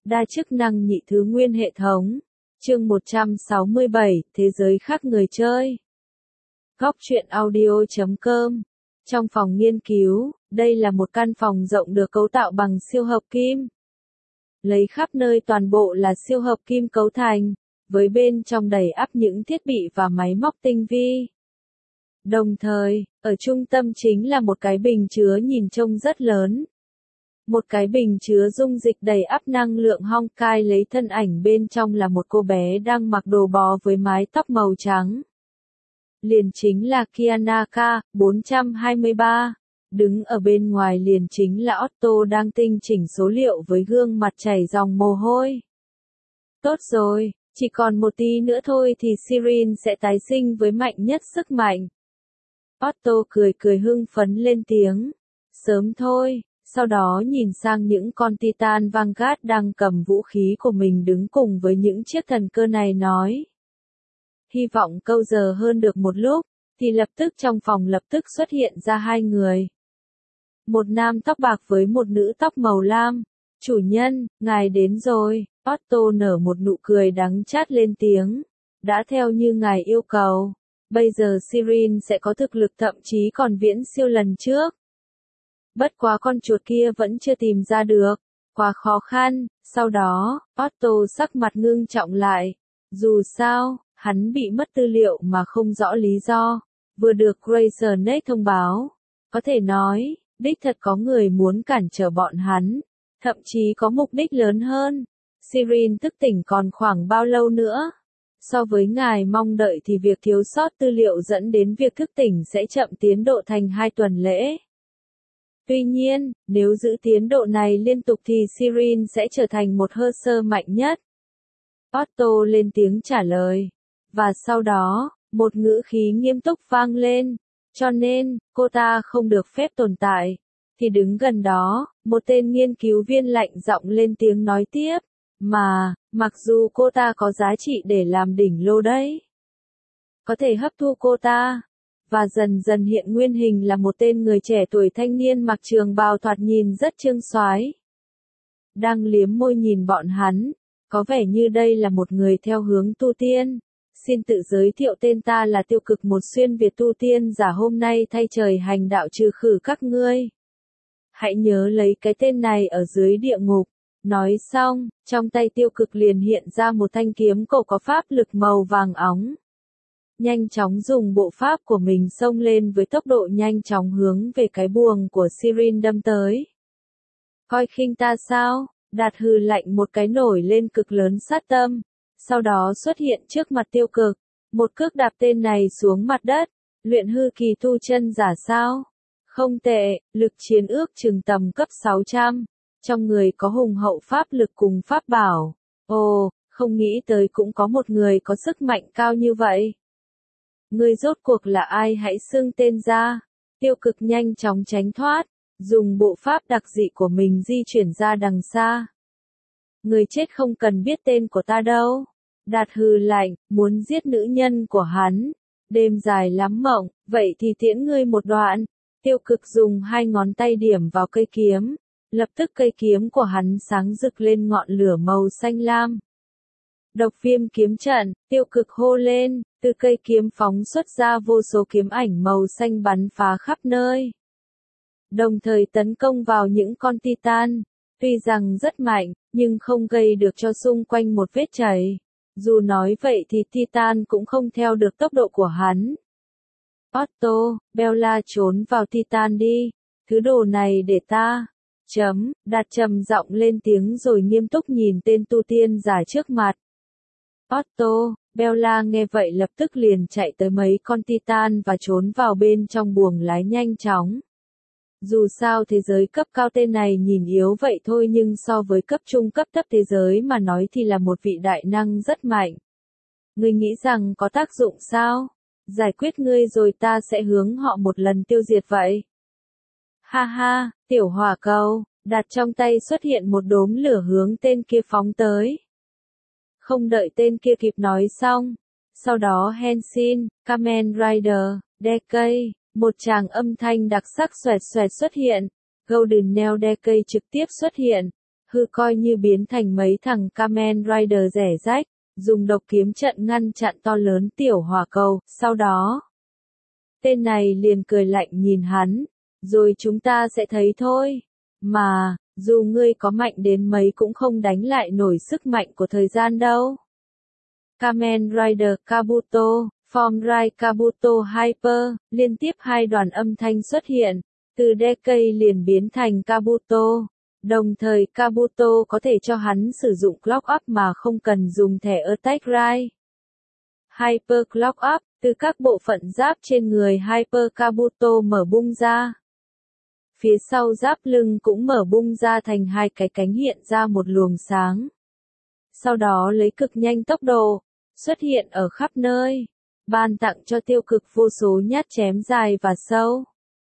Đa chức năng nhị thứ nguyên hệ thống. Chương 167, Thế giới khác người chơi. Góc truyện audio.com. Trong phòng nghiên cứu, đây là một căn phòng rộng được cấu tạo bằng siêu hợp kim. Lấy khắp nơi toàn bộ là siêu hợp kim cấu thành, với bên trong đầy ắp những thiết bị và máy móc tinh vi. Đồng thời, ở trung tâm chính là một cái bình chứa nhìn trông rất lớn. Một cái bình chứa dung dịch đầy ắp năng lượng Honkai, lấy thân ảnh bên trong là một cô bé đang mặc đồ bò với mái tóc màu trắng. Liền chính là Kianaka, 423. Đứng ở bên ngoài liền chính là Otto đang tinh chỉnh số liệu với gương mặt chảy dòng mồ hôi. Tốt rồi, chỉ còn một tí nữa thôi thì Sirin sẽ tái sinh với mạnh nhất sức mạnh. Otto cười cười hưng phấn lên tiếng. Sớm thôi. Sau đó nhìn sang những con Titan Vanguard đang cầm vũ khí của mình đứng cùng với những chiếc thần cơ này nói. Hy vọng câu giờ hơn được một lúc, thì lập tức trong phòng lập tức xuất hiện ra hai người. Một nam tóc bạc với một nữ tóc màu lam. Chủ nhân, ngài đến rồi. Otto nở một nụ cười đắng chát lên tiếng. Đã theo như ngài yêu cầu. Bây giờ Sirin sẽ có thực lực thậm chí còn viễn siêu lần trước. Bất quá con chuột kia vẫn chưa tìm ra được, quá khó khăn. Sau đó, Otto sắc mặt ngưng trọng lại. Dù sao, hắn bị mất tư liệu mà không rõ lý do, vừa được Grayson thông báo. Có thể nói, đích thật có người muốn cản trở bọn hắn, thậm chí có mục đích lớn hơn. Sirin thức tỉnh còn khoảng bao lâu nữa? So với ngài mong đợi thì việc thiếu sót tư liệu dẫn đến việc thức tỉnh sẽ chậm tiến độ thành 2 tuần lễ. Tuy nhiên, nếu giữ tiến độ này liên tục thì Sirin sẽ trở thành một hơ sơ mạnh nhất. Otto lên tiếng trả lời. Và sau đó, một ngữ khí nghiêm túc vang lên. Cho nên, cô ta không được phép tồn tại. Thì đứng gần đó, một tên nghiên cứu viên lạnh giọng lên tiếng nói tiếp. Mặc dù cô ta có giá trị để làm đỉnh lô đấy. Có thể hấp thu cô ta. Và dần dần hiện nguyên hình là một tên người trẻ tuổi thanh niên mặc trường bào thoạt nhìn rất trương soái. Đang liếm môi nhìn bọn hắn, có vẻ như đây là một người theo hướng tu tiên. Xin tự giới thiệu, tên ta là Tiêu Cực, một xuyên Việt tu tiên giả hôm nay thay trời hành đạo trừ khử các ngươi. Hãy nhớ lấy cái tên này ở dưới địa ngục. Nói xong, trong tay Tiêu Cực liền hiện ra một thanh kiếm cổ có pháp lực màu vàng óng. Nhanh chóng dùng bộ pháp của mình xông lên với tốc độ nhanh chóng hướng về cái buồng của Sirin đâm tới. Coi khinh ta sao? Đạt hừ lạnh một cái nổi lên cực lớn sát tâm. Sau đó xuất hiện trước mặt Tiêu Cực. Một cước đạp tên này xuống mặt đất. Luyện hư kỳ tu chân giả sao? Không tệ, lực chiến ước chừng tầm cấp 600. Trong người có hùng hậu pháp lực cùng pháp bảo. Ồ, không nghĩ tới cũng có một người có sức mạnh cao như vậy. Ngươi rốt cuộc là ai, hãy xưng tên ra. Tiêu Cực nhanh chóng tránh thoát, dùng bộ pháp đặc dị của mình di chuyển ra đằng xa. Người chết không cần biết tên của ta đâu. Đạt hừ lạnh, muốn giết nữ nhân của hắn. Đêm dài lắm mộng, vậy thì tiễn ngươi một đoạn. Tiêu Cực dùng 2 ngón tay điểm vào cây kiếm. Lập tức cây kiếm của hắn sáng rực lên ngọn lửa màu xanh lam. Độc viêm kiếm trận, Tiêu Cực hô lên, từ cây kiếm phóng xuất ra vô số kiếm ảnh màu xanh bắn phá khắp nơi. Đồng thời tấn công vào những con Titan, tuy rằng rất mạnh, nhưng không gây được cho xung quanh một vết chảy. Dù nói vậy thì Titan cũng không theo được tốc độ của hắn. Otto, Bella trốn vào Titan đi, thứ đồ này để ta. Đạt trầm giọng lên tiếng rồi nghiêm túc nhìn tên tu tiên giả trước mặt. Otto, Bella nghe vậy lập tức liền chạy tới mấy con Titan và trốn vào bên trong buồng lái nhanh chóng. Dù sao thế giới cấp cao tên này nhìn yếu vậy thôi, nhưng so với cấp trung cấp thấp thế giới mà nói thì là một vị đại năng rất mạnh. Ngươi nghĩ rằng có tác dụng sao? Giải quyết ngươi rồi ta sẽ hướng họ một lần tiêu diệt vậy. Ha ha, tiểu hỏa cầu, Đạt trong tay xuất hiện một đốm lửa hướng tên kia phóng tới. Không đợi tên kia kịp nói xong. Sau đó Henshin, Kamen Rider, Decay, một tràng âm thanh đặc sắc xoẹt xoẹt xuất hiện. Golden Nail Decay trực tiếp xuất hiện. hư coi như biến thành mấy thằng Kamen Rider rẻ rách, dùng độc kiếm trận ngăn chặn to lớn tiểu hỏa cầu, sau đó. Tên này liền cười lạnh nhìn hắn, rồi chúng ta sẽ thấy thôi. Mà, dù ngươi có mạnh đến mấy cũng không đánh lại nổi sức mạnh của thời gian đâu. Kamen Rider Kabuto, Form Rai Kabuto Hyper, liên tiếp hai đoàn âm thanh xuất hiện, từ Decade liền biến thành Kabuto. Đồng thời Kabuto có thể cho hắn sử dụng Clock Up mà không cần dùng thẻ Attack Rai. Hyper Clock Up, từ các bộ phận giáp trên người Hyper Kabuto mở bung ra. Phía sau giáp lưng cũng mở bung ra thành hai cái cánh hiện ra một luồng sáng. Sau đó lấy cực nhanh tốc độ, xuất hiện ở khắp nơi, ban tặng cho Tiêu Cực vô số nhát chém dài và sâu.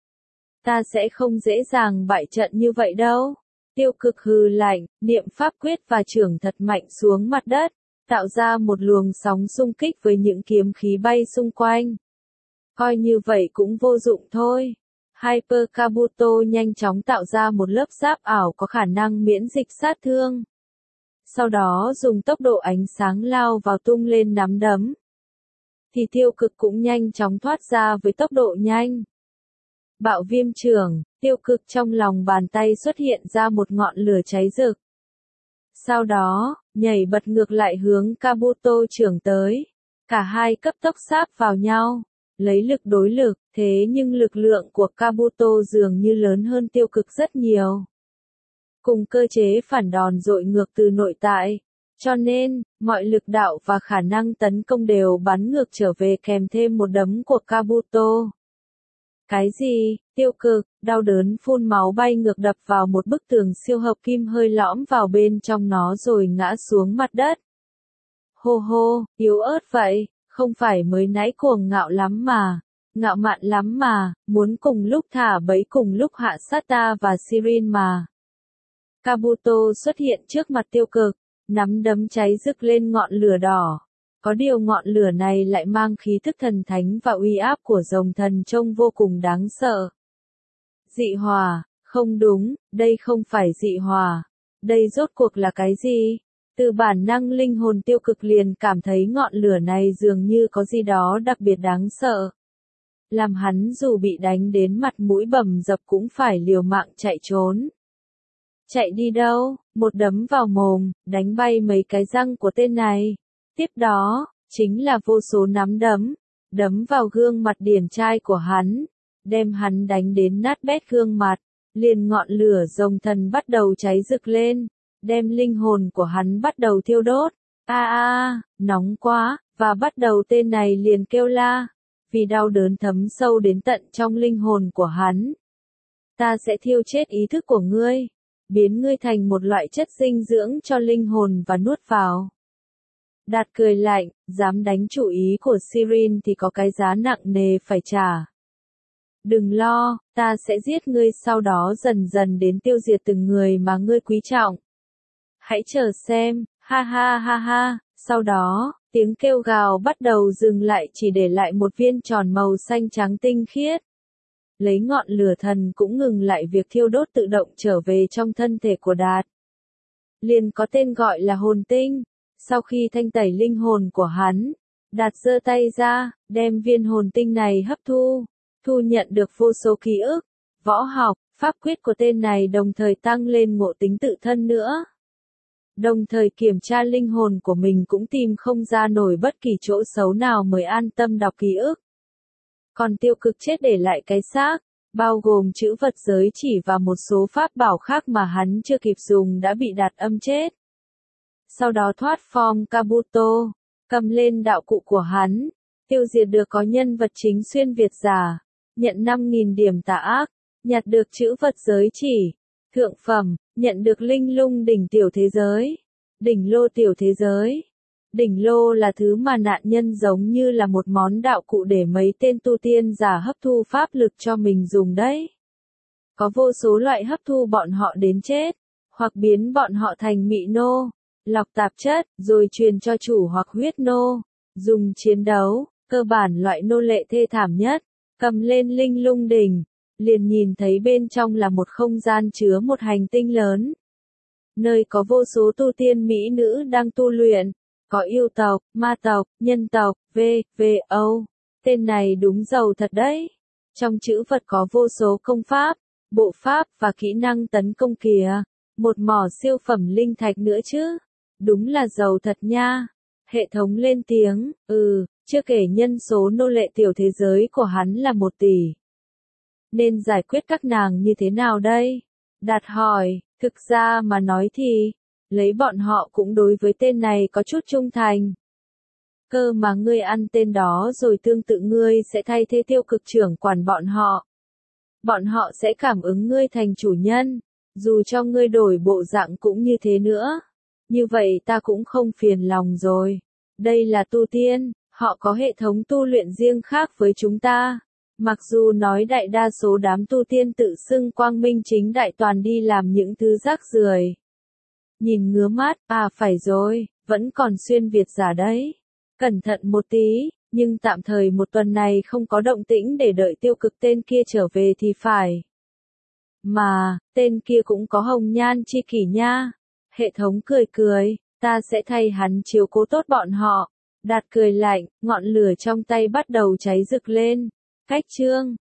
Ta sẽ không dễ dàng bại trận như vậy đâu. Tiêu Cực hừ lạnh, niệm pháp quyết và chưởng thật mạnh xuống mặt đất, tạo ra một luồng sóng xung kích với những kiếm khí bay xung quanh. Coi như vậy cũng vô dụng thôi. Hyper Kabuto nhanh chóng tạo ra một lớp giáp ảo có khả năng miễn dịch sát thương. Sau đó dùng tốc độ ánh sáng lao vào tung lên nắm đấm. Thì Tiêu Cực cũng nhanh chóng thoát ra với tốc độ nhanh. Bạo viêm chưởng, Tiêu Cực trong lòng bàn tay xuất hiện ra một ngọn lửa cháy rực. Sau đó, nhảy bật ngược lại hướng Kabuto chưởng tới. Cả hai cấp tốc sáp vào nhau, lấy lực đối lực, thế nhưng lực lượng của Kabuto dường như lớn hơn Tiêu Cực rất nhiều. Cùng cơ chế phản đòn dội ngược từ nội tại, cho nên, mọi lực đạo và khả năng tấn công đều bắn ngược trở về kèm thêm một đấm của Kabuto. Cái gì? Tiêu Cực, đau đớn phun máu bay ngược đập vào một bức tường siêu hợp kim hơi lõm vào bên trong nó rồi ngã xuống mặt đất. Hô hô, yếu ớt vậy, không phải mới nãy cuồng ngạo lắm mà, ngạo mạn lắm mà, muốn cùng lúc thả bẫy cùng lúc hạ sát ta và Sirin mà. Kabuto xuất hiện trước mặt Tiêu Cực, nắm đấm cháy rực lên ngọn lửa đỏ. Có điều ngọn lửa này lại mang khí thức thần thánh và uy áp của rồng thần trông vô cùng đáng sợ. Dị hỏa, không đúng, đây không phải dị hỏa. Đây rốt cuộc là cái gì? Từ bản năng linh hồn Tiêu Cực liền cảm thấy ngọn lửa này dường như có gì đó đặc biệt đáng sợ. Làm hắn dù bị đánh đến mặt mũi bầm dập cũng phải liều mạng chạy trốn. Chạy đi đâu? Một đấm vào mồm, đánh bay mấy cái răng của tên này. Tiếp đó, chính là vô số nắm đấm vào gương mặt điển trai của hắn, đem hắn đánh đến nát bét gương mặt, liền ngọn lửa rồng thần bắt đầu cháy rực lên, đem linh hồn của hắn bắt đầu thiêu đốt. Nóng quá, và bắt đầu tên này liền kêu la, vì đau đớn thấm sâu đến tận trong linh hồn của hắn. Ta sẽ thiêu chết ý thức của ngươi, biến ngươi thành một loại chất dinh dưỡng cho linh hồn và nuốt vào. Đạt cười lạnh, dám đánh chủ ý của Sirin thì có cái giá nặng nề phải trả. Đừng lo, ta sẽ giết ngươi sau đó dần dần đến tiêu diệt từng người mà ngươi quý trọng. Hãy chờ xem, ha ha ha ha, sau đó, tiếng kêu gào bắt đầu dừng lại chỉ để lại một viên tròn màu xanh trắng tinh khiết. Lấy ngọn lửa thần cũng ngừng lại việc thiêu đốt tự động trở về trong thân thể của Đạt. Liền có tên gọi là hồn tinh. Sau khi thanh tẩy linh hồn của hắn, Đạt giơ tay ra, đem viên hồn tinh này hấp thu nhận được vô số ký ức, võ học, pháp quyết của tên này đồng thời tăng lên ngộ tính tự thân nữa. Đồng thời kiểm tra linh hồn của mình cũng tìm không ra nổi bất kỳ chỗ xấu nào mới an tâm đọc ký ức. Còn Tiêu Cực chết để lại cái xác, bao gồm chữ vật giới chỉ và một số pháp bảo khác mà hắn chưa kịp dùng đã bị Đạt âm chết. Sau đó thoát form Kabuto, cầm lên đạo cụ của hắn, tiêu diệt được có nhân vật chính xuyên Việt giả, nhận 5.000 điểm tà ác, nhặt được chữ vật giới chỉ, thượng phẩm, nhận được linh lung đỉnh tiểu thế giới, đỉnh lô tiểu thế giới. Đỉnh lô là thứ mà nạn nhân giống như là một món đạo cụ để mấy tên tu tiên giả hấp thu pháp lực cho mình dùng đấy. Có vô số loại hấp thu bọn họ đến chết, hoặc biến bọn họ thành mị nô, lọc tạp chất, rồi truyền cho chủ hoặc huyết nô, dùng chiến đấu, cơ bản loại nô lệ thê thảm nhất, cầm lên linh lung đỉnh, liền nhìn thấy bên trong là một không gian chứa một hành tinh lớn. nơi có vô số tu tiên mỹ nữ đang tu luyện, có yêu tộc, ma tộc, nhân tộc, v.v.o. Tên này đúng giàu thật đấy. Trong chữ Phật có vô số công pháp, bộ pháp và kỹ năng tấn công kìa. Một mỏ siêu phẩm linh thạch nữa chứ. Đúng là giàu thật nha. Hệ thống lên tiếng, chưa kể nhân số nô lệ tiểu thế giới của hắn là 1 tỷ. Nên giải quyết các nàng như thế nào đây? Đạt hỏi, thực ra mà nói thì, lấy bọn họ cũng đối với tên này có chút trung thành. Cơ mà ngươi ăn tên đó rồi tương tự ngươi sẽ thay thế tiêu cực trưởng quản bọn họ. Bọn họ sẽ cảm ứng ngươi thành chủ nhân, dù cho ngươi đổi bộ dạng cũng như thế nữa. Như vậy ta cũng không phiền lòng rồi. Đây là tu tiên, họ có hệ thống tu luyện riêng khác với chúng ta. Mặc dù nói đại đa số đám tu tiên tự xưng quang minh chính đại toàn đi làm những thứ rác rưởi. Nhìn ngứa mắt, phải rồi, vẫn còn xuyên Việt giả đấy. Cẩn thận một tí, nhưng tạm thời 1 tuần này không có động tĩnh để đợi tiêu cực tên kia trở về thì phải. Mà, tên kia cũng có hồng nhan chi kỷ nha. Hệ thống cười cười, ta sẽ thay hắn chiếu cố tốt bọn họ. Đạt cười lạnh, ngọn lửa trong tay bắt đầu cháy rực lên. Cách chương